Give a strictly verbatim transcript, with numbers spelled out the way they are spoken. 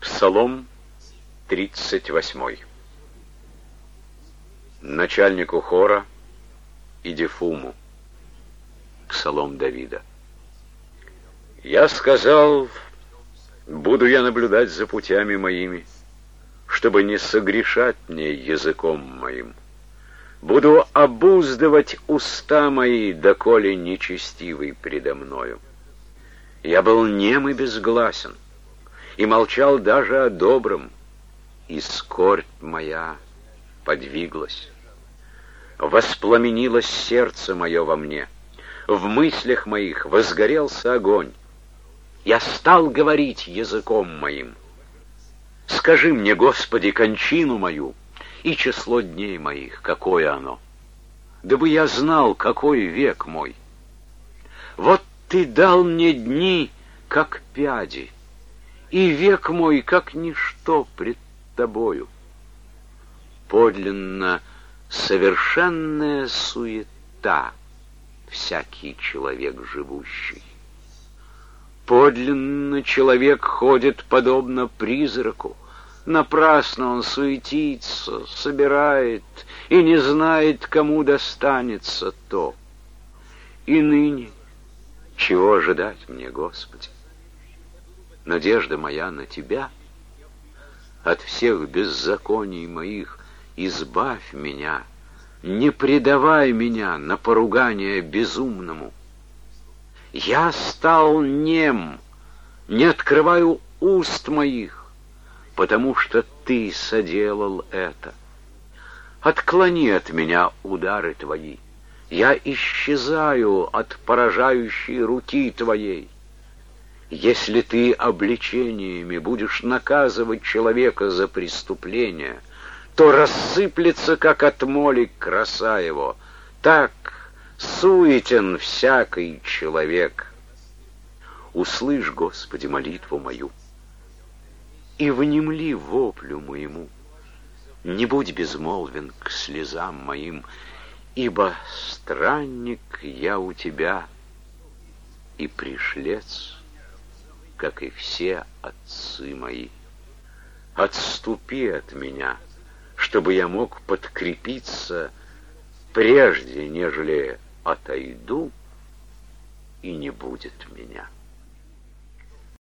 Псалом тридцать восьмой. Начальнику хора Идифуму. Псалом Давида. Я сказал, буду я наблюдать за путями моими, чтобы не согрешать мне языком моим. Буду обуздывать уста мои, доколе нечестивый предо мною. Я был нем и безгласен, и молчал даже о добром, и скорбь моя подвиглась. Воспламенилось сердце мое во мне, в мыслях моих возгорелся огонь. Я стал говорить языком моим. Скажи мне, Господи, кончину мою и число дней моих, какое оно, дабы я знал, какой век мой. Вот Ты дал мне дни, как пяди, и век мой, как ничто пред Тобою. Подлинно совершенная суета всякий человек живущий. Подлинно человек ходит подобно призраку, напрасно он суетится, собирает и не знает, кому достанется то. И ныне чего ожидать мне, Господи? Надежда моя на Тебя. От всех беззаконий моих избавь меня, не предавай меня на поругание безумному. Я стал нем, не открываю уст моих, потому что Ты соделал это. Отклони от меня удары Твои. Я исчезаю от поражающей руки Твоей. Если Ты обличениями будешь наказывать человека за преступление, то рассыплется, как от моли, краса его. Так суетен всякий человек. Услышь, Господи, молитву мою, и внемли воплю моему. Не будь безмолвен к слезам моим, ибо странник я у Тебя и пришлец, как и все отцы мои. Отступи от меня, чтобы я мог подкрепиться, прежде нежели отойду, и не будет меня.